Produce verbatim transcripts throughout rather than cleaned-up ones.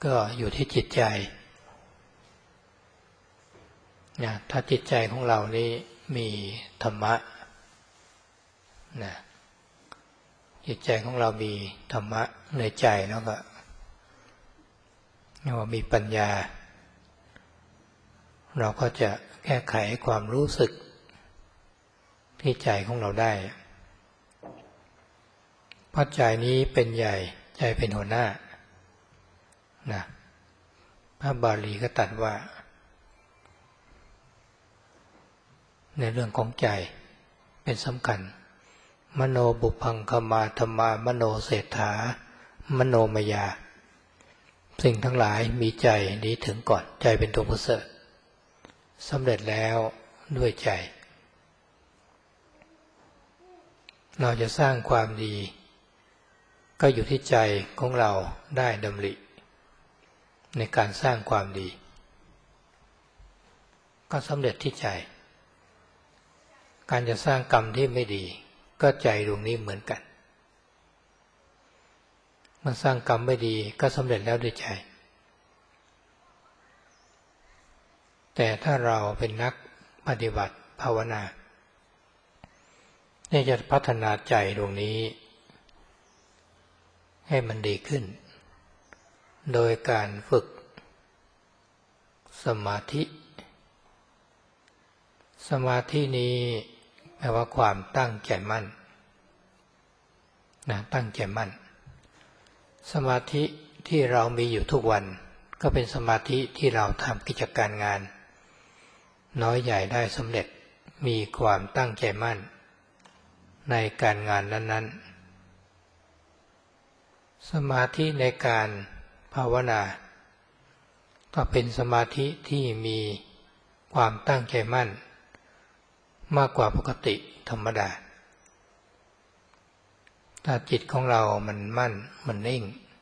ก็อยู่ที่จิตใจนะถ้าจิตใจของเรานี่มีธรรมะนะจิตใจของเรามีธรรมะในใจแล้วก็เรียกว่ามีปัญญาเราก็จะแก้ไขความรู้สึกที่ใจของเราได้เพราะใจนี้เป็นใหญ่ใจเป็นหัวหน้านะพระบาลีก็ตรัสว่าในเรื่องของใจเป็นสำคัญมโนบุพังคมาธรรมามโนเศรษฐามโนมยาสิ่งทั้งหลายมีใจนี้ถึงก่อนใจเป็นตัวประเสริฐสำเร็จแล้วด้วยใจเราจะสร้างความดีก็อยู่ที่ใจของเราได้ดำริในการสร้างความดีก็สำเร็จที่ใจการจะสร้างกรรมที่ไม่ดีก็ใจดวงนี้เหมือนกันเมื่อสร้างกรรมไม่ดีก็สำเร็จแล้วด้วยใจแต่ถ้าเราเป็นนักปฏิบัติภาวนาเนี่ยจะพัฒนาใจดวงนี้ให้มันดีขึ้นโดยการฝึกสมาธิสมาธินี้แปลว่าความตั้งใจมั่นนะตั้งใจมั่นสมาธิที่เรามีอยู่ทุกวันก็เป็นสมาธิที่เราทำกิจการงานน้อยใหญ่ได้สำเร็จมีความตั้งใจมั่นในการงานนั้นๆสมาธิในการภาวนาก็เป็นสมาธิที่มีความตั้งใจมั่นมากกว่าปกติธรรมดาถ้าจิตของเรามันมั่นมันนิ่ง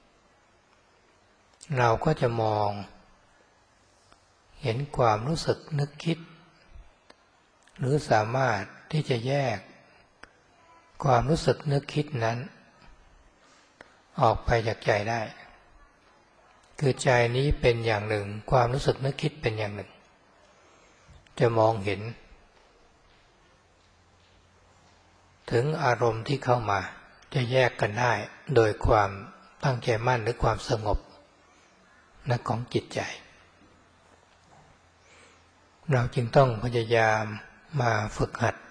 เราก็จะมองเห็นความรู้สึกนึกคิดหรือสามารถที่จะแยกความรู้สึกนึกคิดนั้นออกไปจากใจได้คือใจนี้เป็นอย่างหนึ่งความรู้สึกนึกคิดเป็นอย่างหนึ่งจะมองเห็นถึงอารมณ์ที่เข้ามาจะแยกกันได้โดยความตั้งใจมั่นหรือความสงบนะของจิตใจเราจึงต้องพยายามมาฝึกหัด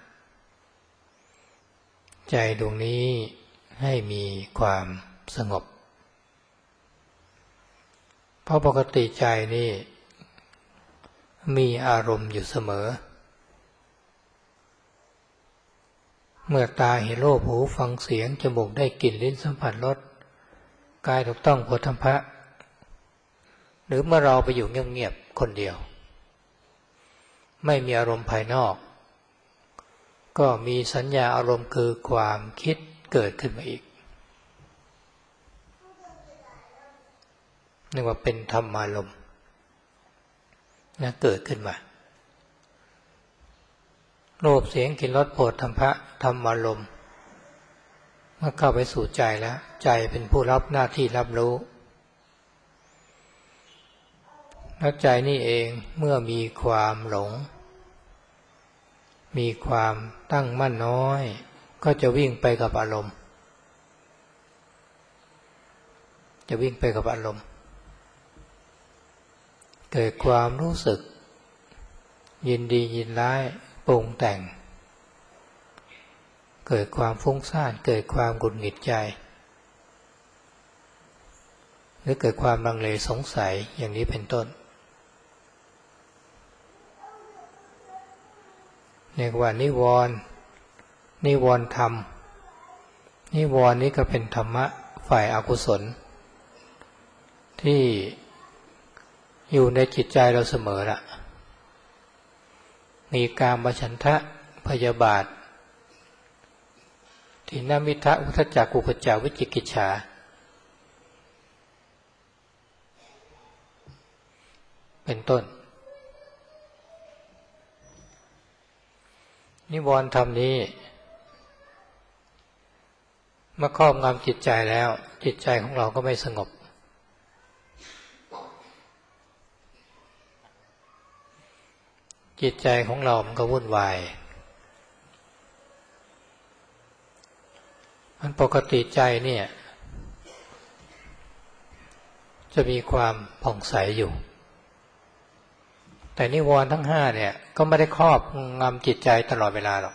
ใจดวงนี้ให้มีความสงบเพราะปกติใจนี่มีอารมณ์อยู่เสมอเมื่อตาเห็นรูปหูฟังเสียงจมูกได้กลิ่นลิ้นสัมผัสรสกายถูกต้องโผฏฐัพพะหรือเมื่อเราไปอยู่เงียบๆคนเดียวไม่มีอารมณ์ภายนอกก็มีสัญญาอารมณ์คือความคิดเกิดขึ้นมาอีกเรียกว่าเป็นธรรมารมณ์นะเกิดขึ้นมารูปเสียงกลิ่นรสโผฏฐัพพะธรรมารมณ์เมื่อเข้าไปสู่ใจแล้วใจเป็นผู้รับหน้าที่รับรู้แล้วใจนี่เองเมื่อมีความหลงมีความตั้งมั่นน้อยก็จะวิ่งไปกับอารมณ์จะวิ่งไปกับอารมณ์เกิดความรู้สึกยินดียินร้ายปรุงแต่งเกิดความฟุ้งซ่านเกิดความหงุดหงิดใจหรือเกิดความลังเลสงสัยอย่างนี้เป็นต้นเรียกว่านิวรณ์นิวรณ์ธรรมนิวรณ์นี้ก็เป็นธรรมะฝ่ายอกุศลที่อยู่ในจิตใจเราเสมอละมีกามฉันทะพยาบาททิฏฐิมิทธะอุทธัจจะกุกุจจะวิจิกิจฉาเป็นต้นนิวรณ์ธรรมนี้เมื่อครอบงำจิตใจแล้วจิตใจของเราก็ไม่สงบจิตใจของเรามันก็วุ่นวายมันปกติใจเนี่ยจะมีความผ่องใสอยู่แต่นิวรณ์ทั้งห้าเนี่ยก็ไม่ได้ครอบงำจิตใจตลอดเวลาหรอก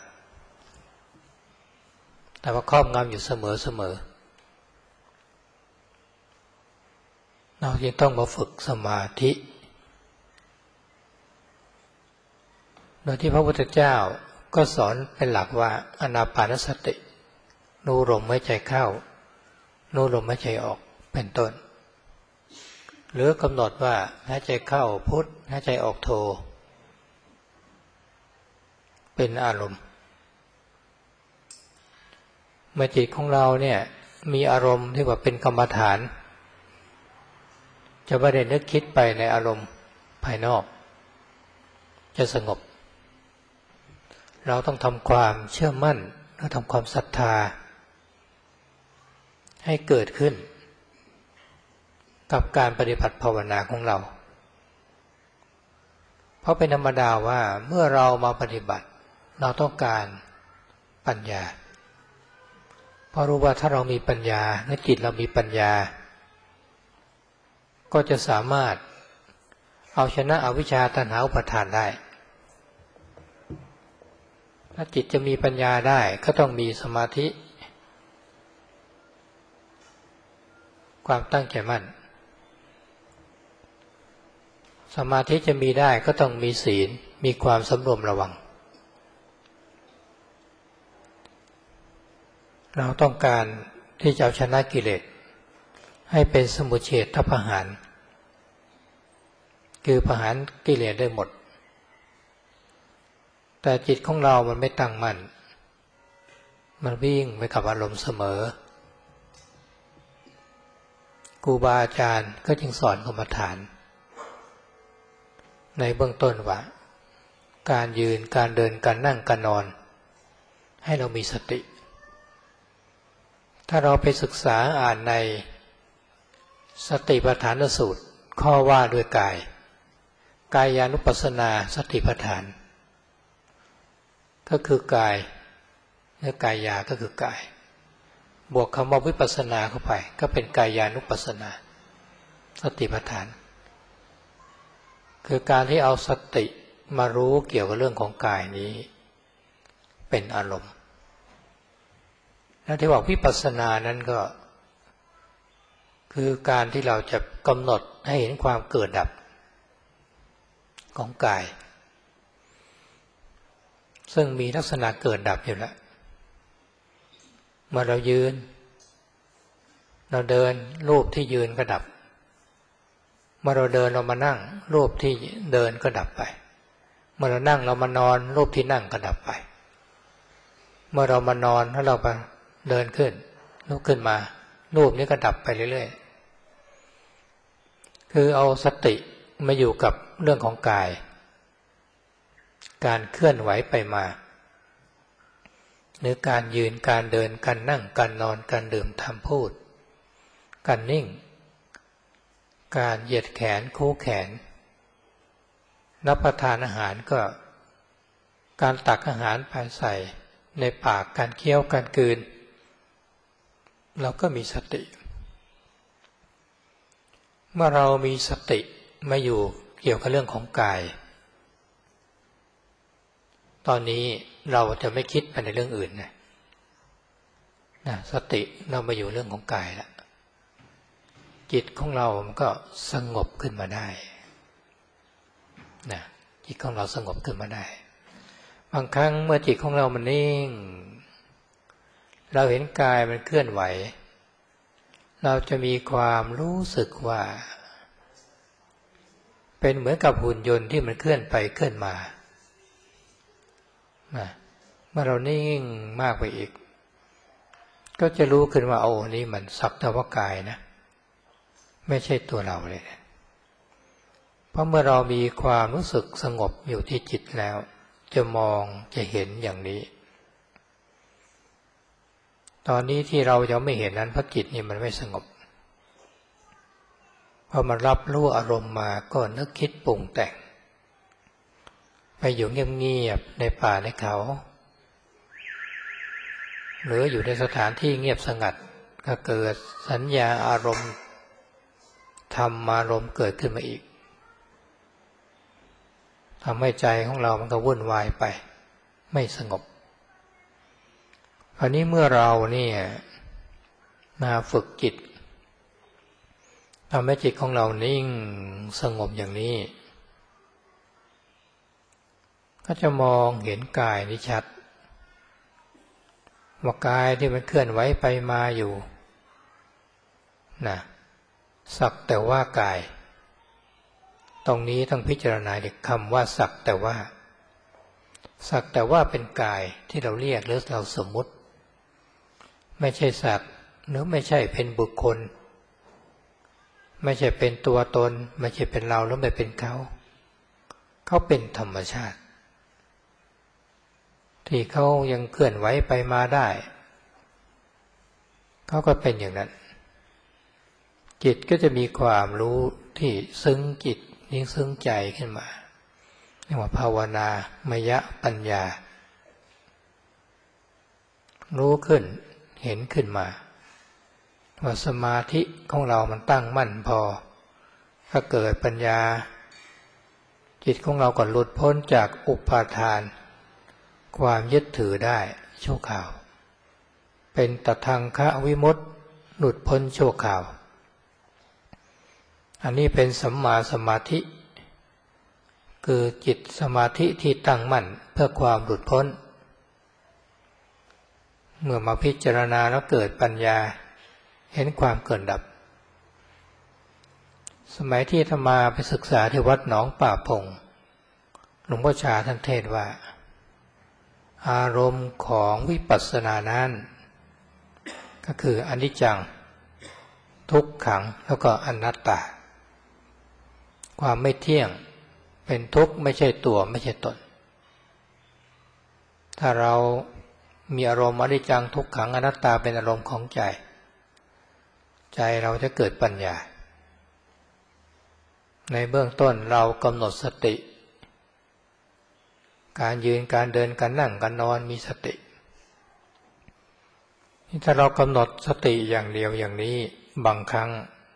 แต่ว่าครอบงำอยู่เสมอเสมอเราจึงต้องมาฝึกสมาธิโดยที่พระพุทธเจ้าก็สอนเป็นหลักว่าอานาปานสติรู้ลมหายใจเข้ารู้ลมหายใจออกเป็นต้นหรือกำหนดว่าหายใจเข้าพุทหายใจออกโทเป็นอารมณ์เมื่อจิตของเราเนี่ยมีอารมณ์ที่ว่าเป็นกรรมฐานจะไม่ได้นึกคิดไปในอารมณ์ภายนอกจะสงบเราต้องทำความเชื่อมั่นและทำความศรัทธาให้เกิดขึ้นกับการปฏิบัติภาวนาของเราเพราะเป็นธรรมดาว่าเมื่อเรามาปฏิบัติเราต้องการปัญญาเพราะรู้ว่าถ้าเรามีปัญญาในจิตเรามีปัญญาก็จะสามารถเอาชนะอวิชชาตัณหาอุปาทานได้ถ้าจิตจะมีปัญญาได้ก็ต้องมีสมาธิความตั้งใจมั่นสมาธิจะมีได้ก็ต้องมีศีลมีความสำรวมระวังเราต้องการที่จะเอาชนะกิเลสให้เป็นสมุจเฉทประหารคือประหารกิเลสได้หมดแต่จิตของเรามันไม่ตั้งมั่นมันวิ่งไปกับอารมณ์เสมอครูบาอาจารย์ก็จึงสอนกรรมฐานในเบื้องต้นว่าการยืนการเดินการนั่งการนอนให้เรามีสติถ้าเราไปศึกษาอ่านในสติปัฏฐานสูตรข้อว่าด้วยกายกายานุปัสสนาสติปัฏฐานก็คือกายเนื้อกายาก็คือกายบวกคำว่าวิปัสสนาเข้าไปก็เป็นกายานุปัสสนาสติปัฏฐานคือการที่เอาสติมารู้เกี่ยวกับเรื่องของกายนี้เป็นอารมณ์และที่บอกวิปัสสนานั้นก็คือการที่เราจะกำหนดให้เห็นความเกิดดับของกายซึ่งมีลักษณะเกิดดับอยู่แล้วเมื่อเรายืนเราเดินรูปที่ยืนก็ดับเมื่อเราเดินเรามานั่งรูปที่เดินก็ดับไปเมื่อเรานั่งเรามานอนรูปที่นั่งก็ดับไปเมื่อเรามานอนแล้วเราไปเดินขึ้นลุกขึ้นมารูปนี้ก็ดับไปเรื่อยๆคือเอาสติมาอยู่กับเรื่องของกายการเคลื่อนไหวไปมาหรือการยืนการเดินการนั่งการนอนการดื่มทำพูดการนิ่งการเหยียดแขนคู่แขนรับประทานอาหารก็การตักอาหารไปใส่ในปากการเคี้ยวการกลืนเราก็มีสติเมื่อเรามีสติมาอยู่เกี่ยวกับเรื่องของกายตอนนี้เราจะไม่คิดไปในเรื่องอื่นนะนะสติเรามาอยู่เรื่องของกายแล้วจิตของเรามันก็สงบขึ้นมาได้นะจิตของเราสงบขึ้นมาได้บางครั้งเมื่อจิตของเรามันนิ่งเราเห็นกายมันเคลื่อนไหวเราจะมีความรู้สึกว่าเป็นเหมือนกับหุ่นยนต์ที่มันเคลื่อนไปเคลื่อนมาเมื่อเรานิ่งมากไปอีกก็จะรู้ขึ้นว่าโอ้นี่มันสักแต่ว่ากายนะไม่ใช่ตัวเราเลยเพราะเมื่อเรามีความรู้สึกสงบอยู่ที่จิตแล้วจะมองจะเห็นอย่างนี้ตอนนี้ที่เรายังไม่เห็นนั้นเพราะจิตนี่มันไม่สงบพอมันรับรู้อารมณ์มาก็นึกคิดปรุงแต่งไปอยู่เงียบๆในป่าในเขาหรืออยู่ในสถานที่เงียบสงัดก็เกิดสัญญาอารมณ์ธรรมอารมณ์เกิดขึ้นมาอีกทำให้ใจของเรามันก็วุ่นวายไปไม่สงบคราวนี้เมื่อเราเนี่ยมาฝึกจิตทำให้จิตของเรานิ่งสงบอย่างนี้ก็จะมองเห็นกายนี้ชัดว่ากายที่มันเคลื่อนไหวไปมาอยู่นะสักแต่ว่ากายตรงนี้ต้องพิจารณาเด็กคำว่าสักแต่ว่าสักแต่ว่าเป็นกายที่เราเรียกหรือเราสมมุติไม่ใช่สัตว์หรือไม่ใช่เป็นบุคคลไม่ใช่เป็นตัวตนไม่ใช่เป็นเราหรือไม่เป็นเขาเขาเป็นธรรมชาติที่เขายังเคลื่อนไหวไปมาได้เขาก็เป็นอย่างนั้นจิตก็จะมีความรู้ที่ซึ้งจิตนี้ซึ้งใจขึ้นมาเรียกว่าภาวนามยปัญญารู้ขึ้นเห็นขึ้นมาว่าสมาธิของเรามันตั้งมั่นพอถ้าเกิดปัญญาจิตของเราก็หลุดพ้นจากอุปาทานความยึดถือได้ชั่วคราวเป็นตทังคะวิมุตติหลุดพ้นชั่วคราวอันนี้เป็นสัมมาสมาธิคือจิตสมาธิที่ตั้งมั่นเพื่อความหลุดพ้นเมื่อมาพิจารณาแล้วเกิดปัญญาเห็นความเกิดดับสมัยที่อาตมาไปศึกษาที่วัดหนองป่าพงหลวงพ่อชาท่านเทศว่าอารมณ์ของวิปัสสนานั้นก็คืออนิจจังทุกขังแล้วก็อนัตตาความไม่เที่ยงเป็นทุกข์ไม่ใช่ตัวไม่ใช่ตนถ้าเรามีอารมณ์อนิจจังทุกขังอนัตตาเป็นอารมณ์ของใจใจเราจะเกิดปัญญาในเบื้องต้นเรากำหนดสติการยืนการเดินการนั่งการนอนมีสติถ้าเรากำหนดสติอย่างเดียวอย่างนี้บางครั้ง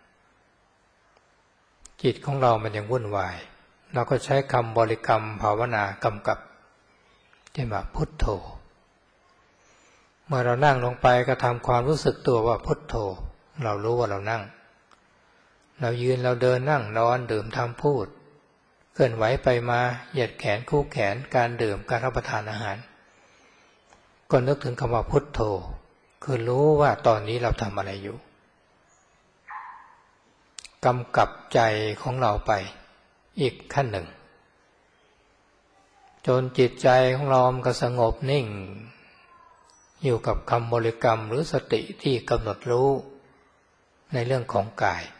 จิตของเรามันยังวุ่นวายเราก็ใช้คำบริกรรมภาวนากำกับเช่นว่าพุทโธเมื่อเรานั่งลงไปก็ทำความรู้สึกตัวว่าพุทโธเรารู้ว่าเรานั่งเรายืนเราเดินนั่งนอนดื่มทำพูดเคลื่อนไหวไปมาเหยียดแขนคู่แขนการดื่มการรับประทานอาหารก็นึกถึงคำว่าพุทโธคือรู้ว่าตอนนี้เราทำอะไรอยู่กำกับใจของเราไปอีกขั้นหนึ่งจนจิตใจของเรามันก็สงบนิ่งอยู่กับคำบริกรรมหรือสติที่กำหนดรู้ในเรื่องของกาย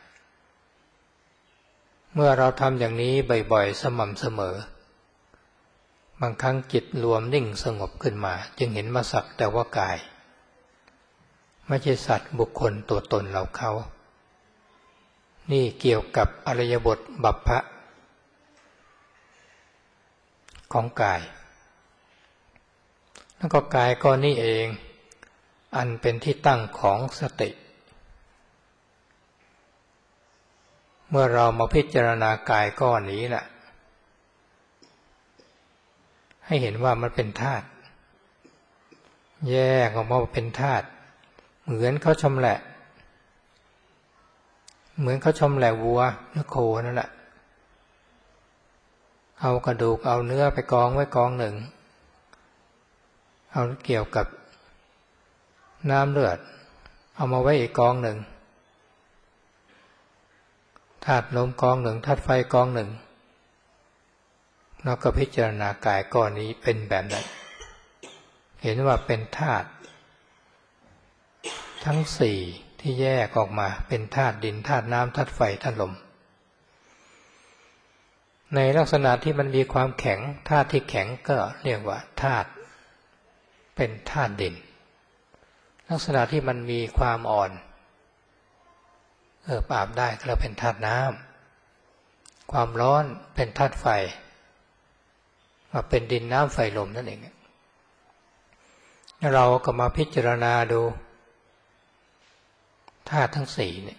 เมื่อเราทำอย่างนี้บ่อยๆสม่ำเสมอบางครั้งจิตรวมนิ่งสงบขึ้นมาจึงเห็นมาสักแต่ว่ากายไม่ใช่สัตว์บุคคลตัวตนเราเขานี่เกี่ยวกับอริยบทบัพพะของกายแล้วก็กายก็นี่เองอันเป็นที่ตั้งของสติเมื่อเรามาพิจารณากายก้อนนี้แหละให้เห็นว่ามันเป็นธาตุแยกออกมาเป็นธาตุเหมือนเขาชำแหละเหมือนเขาชำแหละวัวหรือโคนั่นแหละเอากระดูกเอาเนื้อไปกองไว้กองหนึ่งเอาเกี่ยวกับน้ำเลือดเอามาไว้อีกกองหนึ่งธาตุลมกองหนึ่งธาตุไฟกองหนึ่งแล้วก็พิจารณากายก้อนนี้เป็นแบบนั้นเห็นว่าเป็นธาตุทั้งสี่ที่แยกออกมาเป็นธาตุดินธาตุน้ำธาตุไฟธาตุลมในลักษณะที่มันมีความแข็งธาตุที่แข็งก็เรียกว่าธาตุเป็นธาตุดินลักษณะที่มันมีความอ่อนเอออาบได้ก็เราเป็นธาตุน้ำความร้อนเป็นธาตุไฟมาเป็นดินน้ำไฟลมนั่นเองเราก็มาพิจารณาดูธาตุทั้งสี่เนี่ย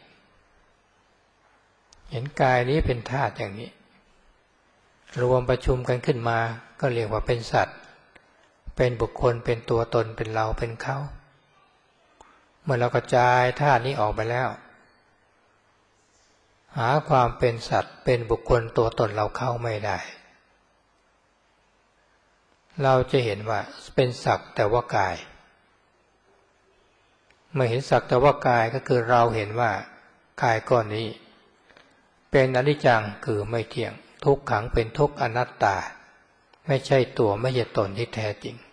เห็นกายนี้เป็นธาตุอย่างนี้รวมประชุมกันขึ้นมาก็เรียกว่าเป็นสัตว์เป็นบุคคลเป็นตัวตนเป็นเราเป็นเขาเมื่อเรากระจายธาตุนี้ออกไปแล้วหาความเป็นสัตว์เป็นบุคคลตัวตนเราเข้าไม่ได้เราจะเห็นว่าเป็นสักแต่ว่ากายเมื่อเห็นสักแต่ว่ากายก็คือเราเห็นว่ากายก้อนนี้เป็นอนิจจังคือไม่เที่ยงทุกขังเป็นทุกข์อนัตตาไม่ใช่ตัวไม่ใช่ตนที่แท้จริง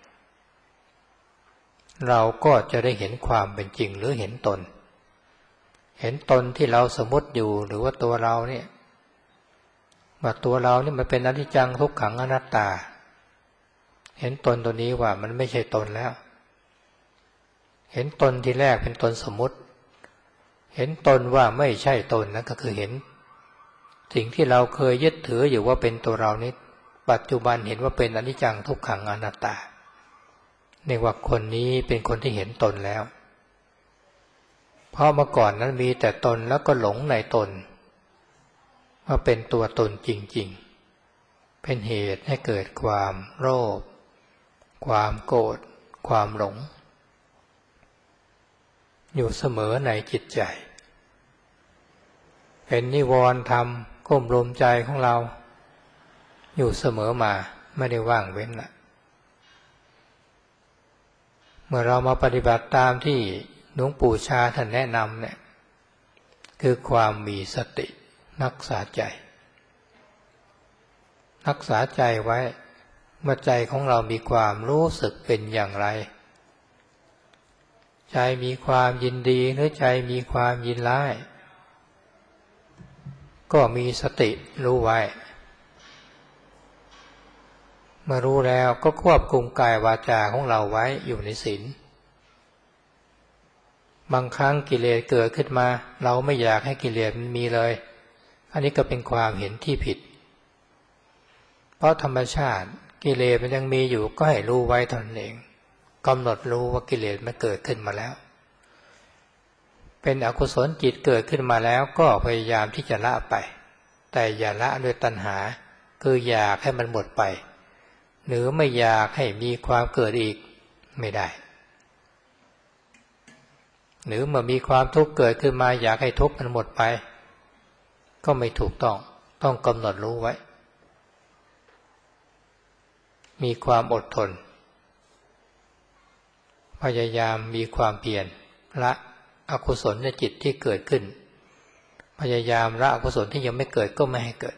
เราก็จะได้เห็นความเป็นจริงหรือเห็นตนเห็นตนที่เราสมมติอยู่หรือว่าตัวเราเนี่ยว่าตัวเรานี่มันเป็นอนิจจังทุกขังอนัตตาเห็นตนตัวนี้ว่ามันไม่ใช่ตนแล้วเห็นตนที่แรกเป็นตนสมมติเห็นตนว่าไม่ใช่ตนนั่นก็คือเห็นสิ่งที่เราเคยยึดถืออยู่ว่าเป็นตัวเรานี้ปัจจุบันเห็นว่าเป็นอนิจจังทุกขังอนัตตาในว่าคนนี้เป็นคนที่เห็นตนแล้วเพราะเมื่อก่อนนั้นมีแต่ตนแล้วก็หลงในตนว่าเป็นตัวตนจริงๆเป็นเหตุให้เกิดความโลภความโกรธความหลงอยู่เสมอในจิตใจเป็นนิวรณ์ธรรมก้มรวมใจของเราอยู่เสมอมาไม่ได้ว่างเว้นละเมื่อเรามาปฏิบัติตามที่หลวงปู่ชาท่านแนะนำเนี่ยคือความมีสติรักษาใจรักษาใจไว้เมื่อใจของเรามีความรู้สึกเป็นอย่างไรใจมีความยินดีหรือใจมีความยินร้ายก็มีสติรู้ไว้เมื่อรู้แล้วก็ควบคุมกายวาจาของเราไว้อยู่ในศีลบางครั้งกิเลสเกิดขึ้นมาเราไม่อยากให้กิเลสมันมีเลยอันนี้ก็เป็นความเห็นที่ผิดเพราะธรรมชาติกิเลสมันยังมีอยู่ก็ให้รู้ไว้ตนเองกำหนดรู้ว่ากิเลสมันเกิดขึ้นมาแล้วเป็นอกุศลจิตเกิดขึ้นมาแล้วก็พยายามที่จะละไปแต่อย่าละด้วยตัณหาคืออยากให้มันหมดไปหรือไม่อยากให้มีความเกิดอีกไม่ได้หรือเมื่อมีความทุกข์เกิดขึ้นมาอยากให้ทุกข์มันหมดไปก็ไม่ถูกต้องต้องกำหนดรู้ไว้มีความอดทนพยายามมีความเพียรละอกุศลในจิตที่เกิดขึ้นพยายามละอกุศลที่ยังไม่เกิดก็ไม่ให้เกิด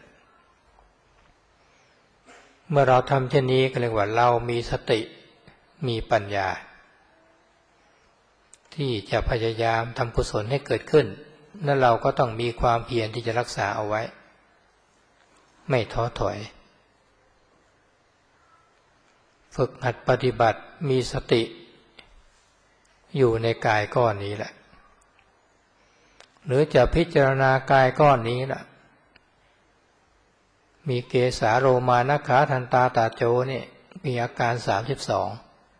เมื่อเราทำเช่นนี้ก็เรียกว่าเรามีสติมีปัญญาที่จะพยายามทำกุศลให้เกิดขึ้นและเราก็ต้องมีความเพียรที่จะรักษาเอาไว้ไม่ท้อถอยฝึกหัดปฏิบัติมีสติอยู่ในกายก้อนนี้แหละหรือจะพิจารณากายก้อนนี้แหละมีเกสาโรมานะขาทันตาตาโจนี่มีอาการสามสิบสอง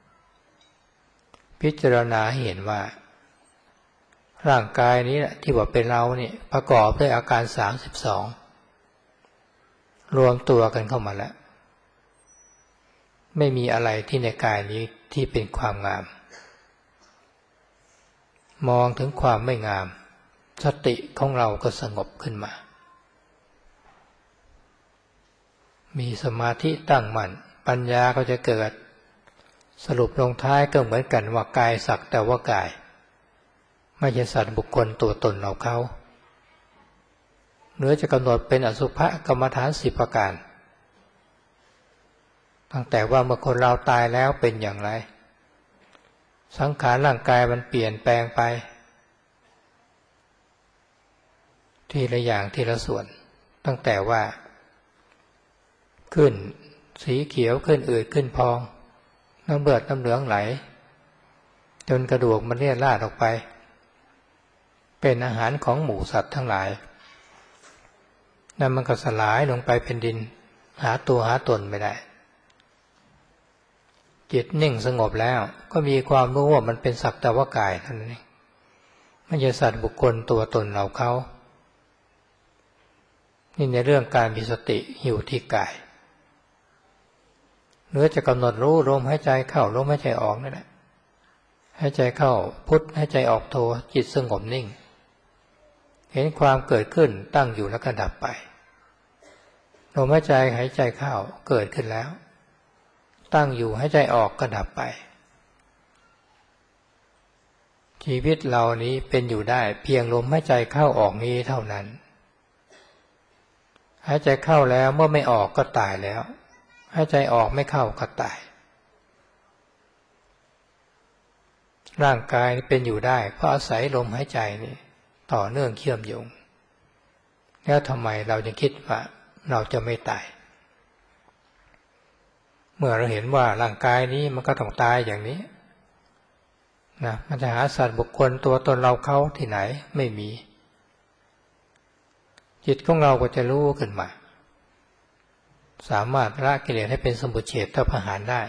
พิจารณาให้เห็นว่าร่างกายนี้แหละที่ว่าเป็นเราเนี่ยประกอบด้วยอาการสามสิบสองรวมตัวกันเข้ามาแล้วไม่มีอะไรที่ในกายนี้ที่เป็นความงามมองถึงความไม่งามสติของเราก็สงบขึ้นมามีสมาธิตั้งมั่นปัญญาก็จะเกิดสรุปลงท้ายก็เหมือนกันว่ากายสักแต่ว่ากายไม่ใช่สัตว์บุคคลตัวตนเราเขาเนื้อจะกำหนดเป็นอสุภกรรมฐานสิบประการตั้งแต่ว่าเมื่อคนเราตายแล้วเป็นอย่างไรสังขารร่างกายมันเปลี่ยนแปลงไปทีละอย่างทีละส่วนตั้งแต่ว่าขึ้นสีเขียวขึ้นอืดขึ้นพองน้ำเลือดน้ำเหลืองไหลจนกระดูกมันเลี่ยราดออกไปเป็นอาหารของหมูสัตว์ทั้งหลายนั่นมันก็สลายลงไปเป็นดินหาตัวหาตนไม่ได้จิตนิ่งสงบแล้วก็มีความรู้ว่ามันเป็นสักแต่ว่ากายเท่านั้นเองไม่ใช่สัตว์บุคคลตัวตนเราเขานี่ในเรื่องการมีสติอยู่ที่กายหรือจะกำหนดรู้ลมหายใจเข้าลมหายใจออกนั่นแหละหายใจเข้าพุทหายใจออกโทจิตสงบนิ่งเห็นความเกิดขึ้นตั้งอยู่แล้วก็ดับไปลมหายใจหายใจเข้าเกิดขึ้นแล้วตั้งอยู่หายใจออกก็ดับไปชีวิตเรานี้เป็นอยู่ได้เพียงลมหายใจเข้าออกนี้เท่านั้นหายใจเข้าแล้วเมื่อไม่ออกก็ตายแล้วหายใจออกไม่เข้าก็ตายร่างกายเป็นอยู่ได้เพราะอาศัยลมหายใจนี่ต่อเนื่องเชื่อมโยงแล้วทำไมเราจะคิดว่าเราจะไม่ตายเมื่อเราเห็นว่าร่างกายนี้มันก็ต้องตายอย่างนี้นะมันจะหาสัตว์บุคคลตัวตนเราเขาที่ไหนไม่มีจิตของเราก็จะรู้ขึ้นมาสามารถละกิเลสให้เป็นสมุจเฉทประหารได้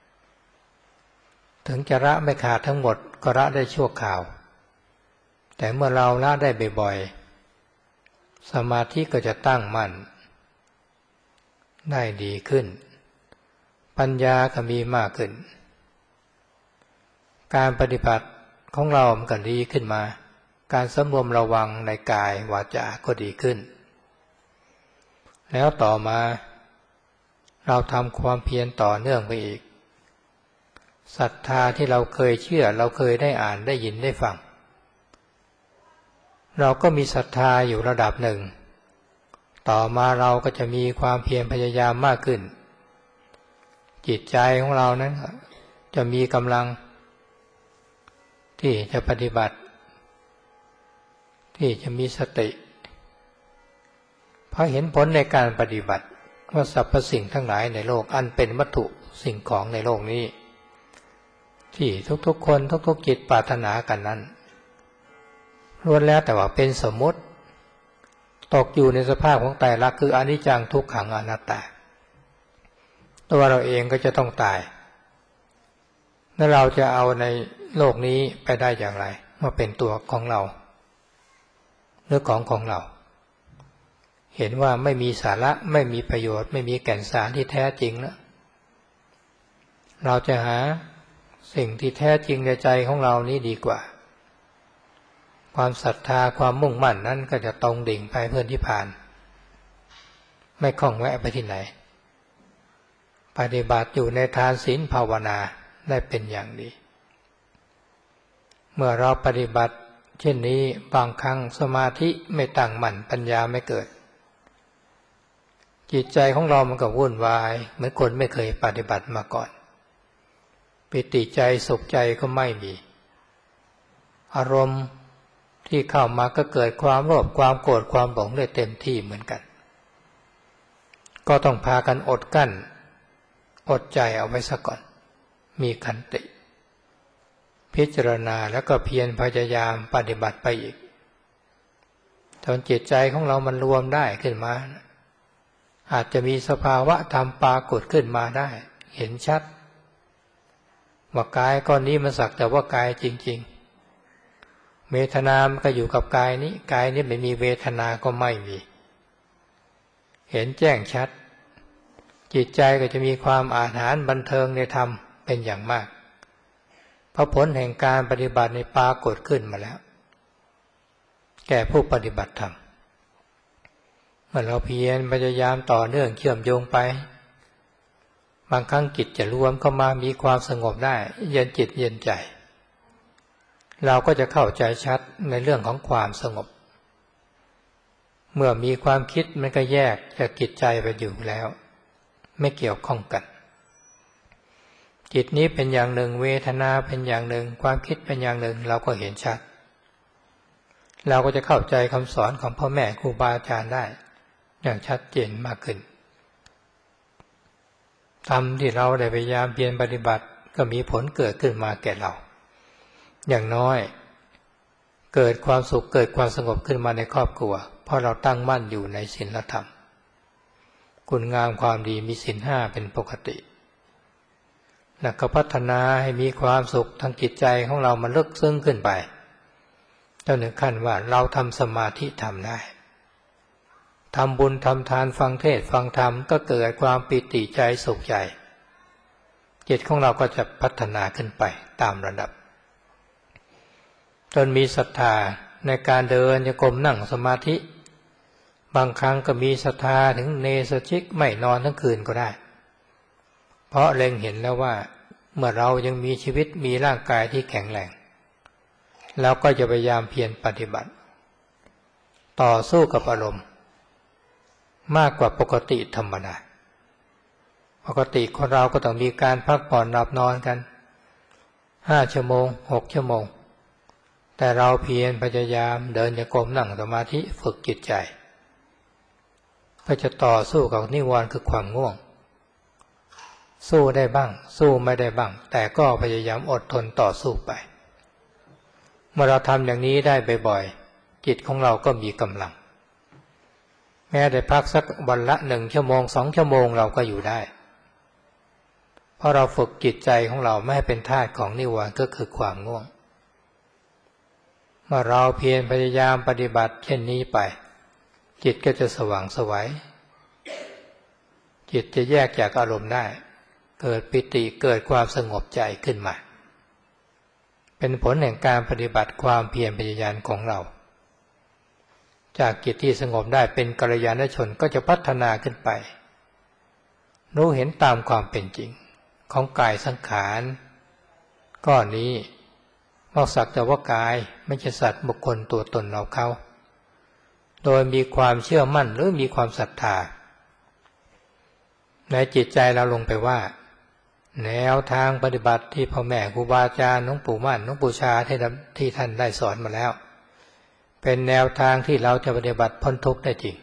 ถึงจะละไม่ขาดทั้งหมดก็ละได้ชั่วคราวแต่เมื่อเราละได้บ่อยๆสมาธิก็จะตั้งมั่นได้ดีขึ้นปัญญาก็มีมากขึ้นการปฏิบัติของเรามันก็ดีขึ้นมาการสำรวมระวังในกายวาจาก็ดีขึ้นแล้วต่อมาเราทำความเพียรต่อเนื่องไปอีกศรัทธาที่เราเคยเชื่อเราเคยได้อ่านได้ยินได้ฟังเราก็มีศรัทธาอยู่ระดับหนึ่งต่อมาเราก็จะมีความเพียรพยายามมากขึ้นจิตใจของเรานั้นจะมีกำลังที่จะปฏิบัติที่จะมีสติเพราะเห็นผลในการปฏิบัติว่าสรรพสิ่งทั้งหลายในโลกอันเป็นวัตถุสิ่งของในโลกนี้ที่ทุกๆคนทุกๆจิตปรารถนากันนั้นล้วนแล้วแต่ว่าเป็นสมมติตกอยู่ในสภาพของไตรลักษณ์คืออนิจจังทุกขังอนัตตาตัวเราเองก็จะต้องตายแล้วเราจะเอาในโลกนี้ไปได้อย่างไรมาเป็นตัวของเราหรือของของเราเห็นว่าไม่มีสาระไม่มีประโยชน์ไม่มีแก่นสารที่แท้จริงแล้วเราจะหาสิ่งที่แท้จริงในใจของเรานี้ดีกว่าความศรัทธาความมุ่งมั่นนั้นก็จะตรงดิ่งไปเพื่อนิพพานไม่คล้องแวะไปที่ไหนปฏิบัติอยู่ในทานศีลภาวนาได้เป็นอย่างดีเมื่อเราปฏิบัติเช่นนี้บางครั้งสมาธิไม่ตั้งมั่นปัญญาไม่เกิดจิตใจของเรามันก็วุ่นวายเหมือนคนไม่เคยปฏิบัติมาก่อนปิติใจสุขใจก็ไม่มีอารมณ์ที่เข้ามาก็เกิดความโลภความโกรธความหลงได้เต็มที่เหมือนกันก็ต้องพากันอดกั้นอดใจเอาไว้ซะก่อนมีขันติพิจารณาแล้วก็เพียรพยายามปฏิบัติไปอีกจนจิตใจของเรามันรวมได้ขึ้นมาอาจจะมีสภาวะธรรมปรากฏขึ้นมาได้เห็นชัดว่ากายก้อนนี้มันสักแต่ว่ากายจริงๆเวทนามันก็อยู่กับกายนี้กายนี้ไม่มีเวทนาก็ไม่มีเห็นแจ้งชัดจิตใจก็จะมีความอาถรรพ์บันเทิงในธรรมเป็นอย่างมากเพราะผลแห่งการปฏิบัติในปรากฏขึ้นมาแล้วแก่ผู้ปฏิบัติธรรมเมื่อเราเพียรพยายามต่อเนื่องเชื่อมโยงไปบางครั้งจิตจะรวมเข้ามามีความสงบได้เย็นจิตเย็นใจเราก็จะเข้าใจชัดในเรื่องของความสงบเมื่อมีความคิดมันก็แยกจากจิตใจไปอยู่แล้วไม่เกี่ยวข้องกันจิตนี้เป็นอย่างหนึ่งเวทนาเป็นอย่างหนึ่งความคิดเป็นอย่างหนึ่งเราก็เห็นชัดเราก็จะเข้าใจคำสอนของพ่อแม่ครูบาอาจารย์ได้อย่างชัดเจนมากขึ้นธรรมที่เราได้พยายามเพียรปฏิบัติก็มีผลเกิดขึ้นมาแก่เราอย่างน้อยเกิดความสุขเกิดความสงบขึ้นมาในครอบครัวเพราะเราตั้งมั่นอยู่ในศีลธรรมคุณงามความดีมีศีลห้าเป็นปกติแล้วก็พัฒนาให้มีความสุขทางจิตใจของเรามันลึกซึ้งขึ้นไปจนถึงขั้นว่าเราทำสมาธิทำได้ทำบุญทำทานฟังเทศน์ฟังธรรมก็เกิดความปิติใจสุขใจจิตของเราก็จะพัฒนาขึ้นไปตามระดับจนมีศรัทธาในการเดินโยกมนั่งสมาธิบางครั้งก็มีศรัทธาถึงเนสชิกไม่นอนทั้งคืนก็ได้เพราะเล็งเห็นแล้วว่าเมื่อเรายังมีชีวิตมีร่างกายที่แข็งแรงเราก็จะพยายามเพียรปฏิบัติต่อสู้กับอารมณ์มากกว่าปกติธรรมดาปกติคนเราก็ต้องมีการพักผ่อนหลับนอนกันห้าชั่วโมงหกชั่วโมงแต่เราเพียรพยายามเดินโยกมนั่งสมาธิฝึกจิตใจเพื่อจะต่อสู้กับนิวรณ์คือความง่วงสู้ได้บ้างสู้ไม่ได้บ้างแต่ก็พยายามอดทนต่อสู้ไปเมื่อเราทำอย่างนี้ได้บ่อยๆจิตของเราก็มีกำลังแม้ได้พักสักวันละหนึ่งชั่วโมงสองชั่วโมงเราก็อยู่ได้เพราะเราฝึกจิตใจของเราไม่ให้เป็นทาสของนิวรณ์ก็คือความง่วงเมื่อเราเพียรพยายามปฏิบัติเช่นนี้ไปจิตก็จะสว่างไสวจิตจะแยกจากอารมณ์ได้เกิดปิติเกิดความสงบใจขึ้นมาเป็นผลแห่งการปฏิบัติความเพียรพยายามของเราจากจิตที่สงบได้เป็นกัลยาณชนก็จะพัฒนาขึ้นไปรู้เห็นตามความเป็นจริงของกายสังขารก้อนนี้ว่าสักแต่ว่ากายไม่ใช่สัตว์บุคคลตัวตนเราเขาโดยมีความเชื่อมั่นหรือมีความศรัทธาในจิตใจเราลงไปว่าแนวทางปฏิบัติที่พ่อแม่ครูบาอาจารย์หลวงปู่มั่นหลวงปู่ชาที่ท่านได้สอนมาแล้วเป็นแนวทางที่เราจะปฏิบัติพ้นทุกข์ได้จริง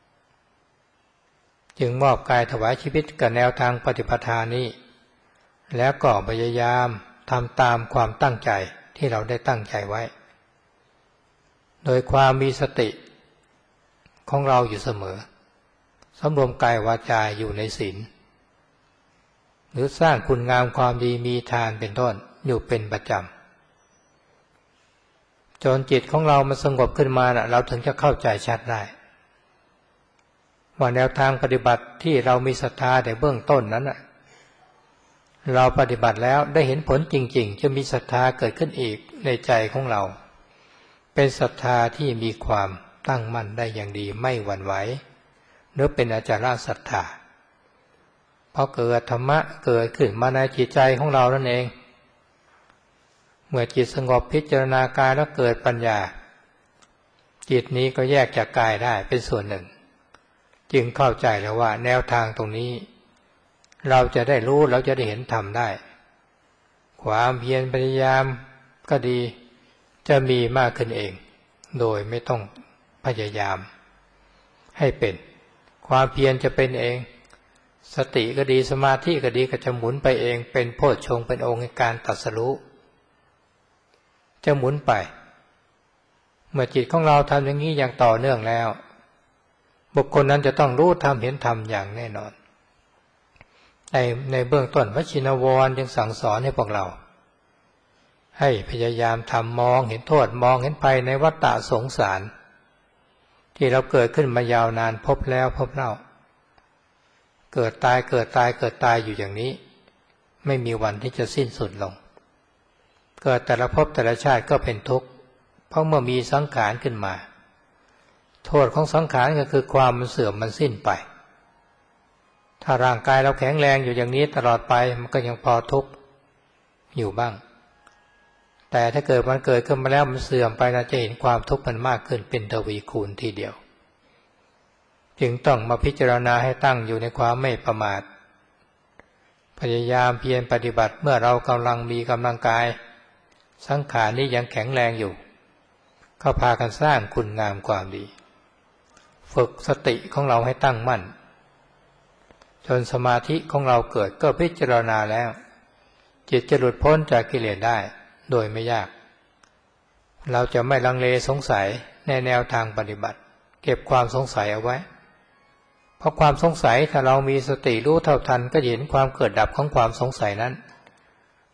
จึงมอบกายถวายชีวิตกับแนวทางปฏิปทานี้แล้วก็พยายามทำตามความตั้งใจที่เราได้ตั้งใจไว้โดยความมีสติของเราอยู่เสมอสำรวมกายวาจาอยู่ในศีลหรือสร้างคุณงามความดีมีทานเป็นต้นอยู่เป็นประจำจนจิตของเรามันสงบขึ้นมานะเราถึงจะเข้าใจชัดได้ว่าแนวทางปฏิบัติที่เรามีศรัทธาแต่เบื้องต้นนั้นนะเราปฏิบัติแล้วได้เห็นผลจริงๆจะมีศรัทธาเกิดขึ้นอีกในใจของเราเป็นศรัทธาที่มีความตั้งมั่นได้อย่างดีไม่หวั่นไหวหรือเป็นอาจารย์ศรัทธาเพราะเกิดธรรมะเกิดขึ้นมาในจิตใจของเรานั่นเองเมื่อจิตสงบพิจารณากายแล้วเกิดปัญญาจิตนี้ก็แยกจากกายได้เป็นส่วนหนึ่งจึงเข้าใจแล้วว่าแนวทางตรงนี้เราจะได้รู้เราจะได้เห็นธรรมได้ความเพียรพยายามก็ดีจะมีมากขึ้นเองโดยไม่ต้องพยายามให้เป็นความเพียรจะเป็นเองสติก็ดีสมาธิก็ดีก็จะหมุนไปเองเป็นโพชฌงค์เป็นองค์ในการตรัสรู้จะหมุนไปเมื่อจิตของเราทำอย่างนี้อย่างต่อเนื่องแล้วบุคคลนั้นจะต้องรู้ธรรมเห็นธรรมอย่างแน่นอนในในเบื้องต้นวชินวรจึงสั่งสอนให้พวกเราให้พยายามทำมองเห็นโทษมองเห็นภัยในวัฏฏะสงสารที่เราเกิดขึ้นมายาวนานพบแล้วพบเล่าเกิดตายเกิดตายเกิดตายอยู่อย่างนี้ไม่มีวันที่จะสิ้นสุดลงเกิดแต่ละภพแต่ละชาติก็เป็นทุกข์เพราะเมื่อมีสังขารขึ้นมาโทษของสังขารก็คือความมันเสื่อมมันสิ้นไปถ้าร่างกายเราแข็งแรงอยู่อย่างนี้ตลอดไปมันก็ยังพอทุกข์อยู่บ้างแต่ถ้าเกิดมันเกิดขึ้นมาแล้วมันเสื่อมไปนะจะเห็นความทุกข์มันมากขึ้นเป็นทวีคูณทีเดียวจึงต้องมาพิจารณาให้ตั้งอยู่ในความไม่ประมาทพยายามเพียรปฏิบัติเมื่อเรากำลังมีกำลังกายสังขารนี้ยังแข็งแรงอยู่ก็พากันสร้างคุณงามความดีฝึกสติของเราให้ตั้งมั่นจนสมาธิของเราเกิดก็พิจารณาแล้วจิตจะหลุดพ้นจากกิเลสได้โดยไม่ยากเราจะไม่ลังเลสงสัยในแนวทางปฏิบัติเก็บความสงสัยเอาไว้เพราะความสงสัยถ้าเรามีสติรู้เท่าทันก็เห็นความเกิดดับของความสงสัยนั้น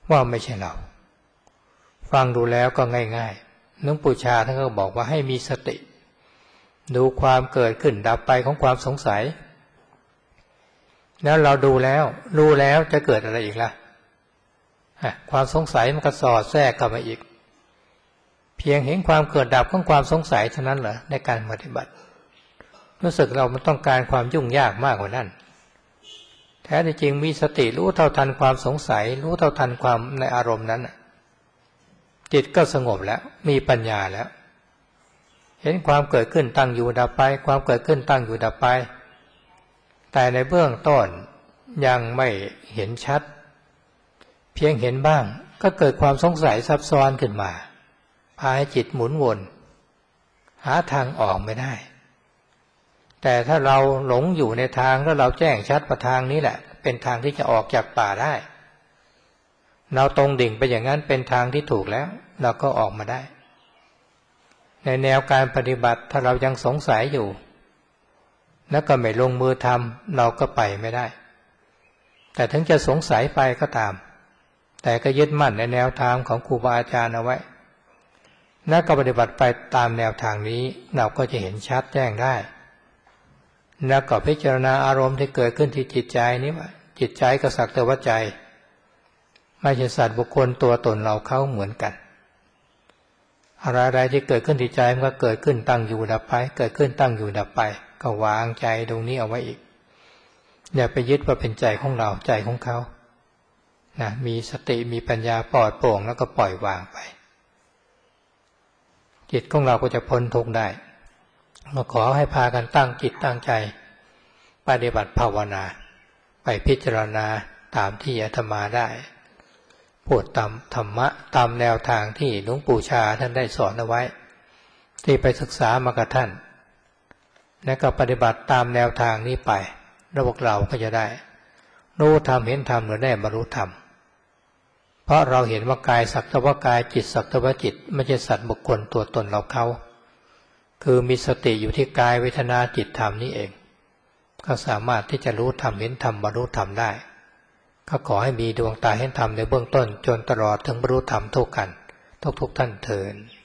ว่าไม่ใช่เราฟังดูแล้วก็ง่ายๆหลวงปู่ชาท่านก็บอกว่าให้มีสติดูความเกิดขึ้นดับไปของความสงสัยแล้วเราดูแล้วรู้แล้วจะเกิดอะไรอีกล่ะความสงสัยมันก็สอดแทรกเข้ามาอีกเพียงเห็นความเกิดดับของความสงสัยเท่านั้นเหรอในการปฏิบัติรู้สึกเรามันต้องการความยุ่งยากมากกว่านั้นแท้จริงมีสติรู้เท่าทันความสงสัยรู้เท่าทันความในอารมณ์นั้นจิตก็สงบแล้วมีปัญญาแล้วเห็นความเกิดขึ้นตั้งอยู่ดับไปความเกิดขึ้นตั้งอยู่ดับไปแต่ในเบื้องต้นยังไม่เห็นชัดเพียงเห็นบ้างก็เกิดความสงสัยซับซ้อนขึ้นมาพาให้จิตหมุนวนหาทางออกไม่ได้แต่ถ้าเราหลงอยู่ในทางแล้วเราแจ้งชัดว่าทางนี้แหละเป็นทางที่จะออกจากป่าได้เราตรงดิ่งไปอย่างนั้นเป็นทางที่ถูกแล้วเราก็ออกมาได้ในแนวการปฏิบัติถ้าเรายังสงสัยอยู่แล้วก็ไม่ลงมือทำเราก็ไปไม่ได้แต่ถึงจะสงสัยไปก็ตามแต่ก็ยึดมั่นในแนวทางของครูบาอาจารย์เอาไว้แล้วก็ปฏิบัติไปตามแนวทางนี้เราก็จะเห็นชัดแจ้งได้แล้วก็พิจารณาอารมณ์ที่เกิดขึ้นที่จิตใจนี้ว่าจิตใจก็สักแต่ว่าใจไม่ใช่สัตว์บุคคลตัวตนเราเขาเหมือนกันอะไรๆที่เกิดขึ้นที่ใจมันก็เกิดขึ้นตั้งอยู่ดับไปเกิดขึ้นตั้งอยู่ดับไปก็วางใจตรงนี้เอาไว้อีกอย่าไปยึดว่าเป็นใจของเราใจของเขานะมีสติมีปัญญาปลอดโปร่งแล้วก็ปล่อยวางไปจิตของเราก็จะพ้นทุกข์ได้เราขอให้พากันตั้งจิตตั้งใจปฏิบัติภาวนาไปพิจารณาตามที่อาตมาได้พูดตามธรรมะตามแนวทางที่หลวงปู่ชาท่านได้สอนเอาไว้ที่ไปศึกษามากับท่านและก็ปฏิบัติตามแนวทางนี้ไปแล้วพวกเราก็จะได้รู้ธรรมเห็นธรรมหรือได้บรรลุธรรมเพราะเราเห็นว่ากายสักแต่ว่ากายจิตสักแต่ว่าจิตไม่ใช่สัตว์บุคคลตัวตนเราเขาคือมีสติอยู่ที่กายเวทนาจิตธรรมนี้เองก็สามารถที่จะรู้ธรรมเห็นธรรมบรรลุธรรมได้ก็ขอให้มีดวงตาเห็นธรรมในเบื้องต้นจนตลอดถึงบรรลุธรรมทุกกันทุกๆท่านเทอญ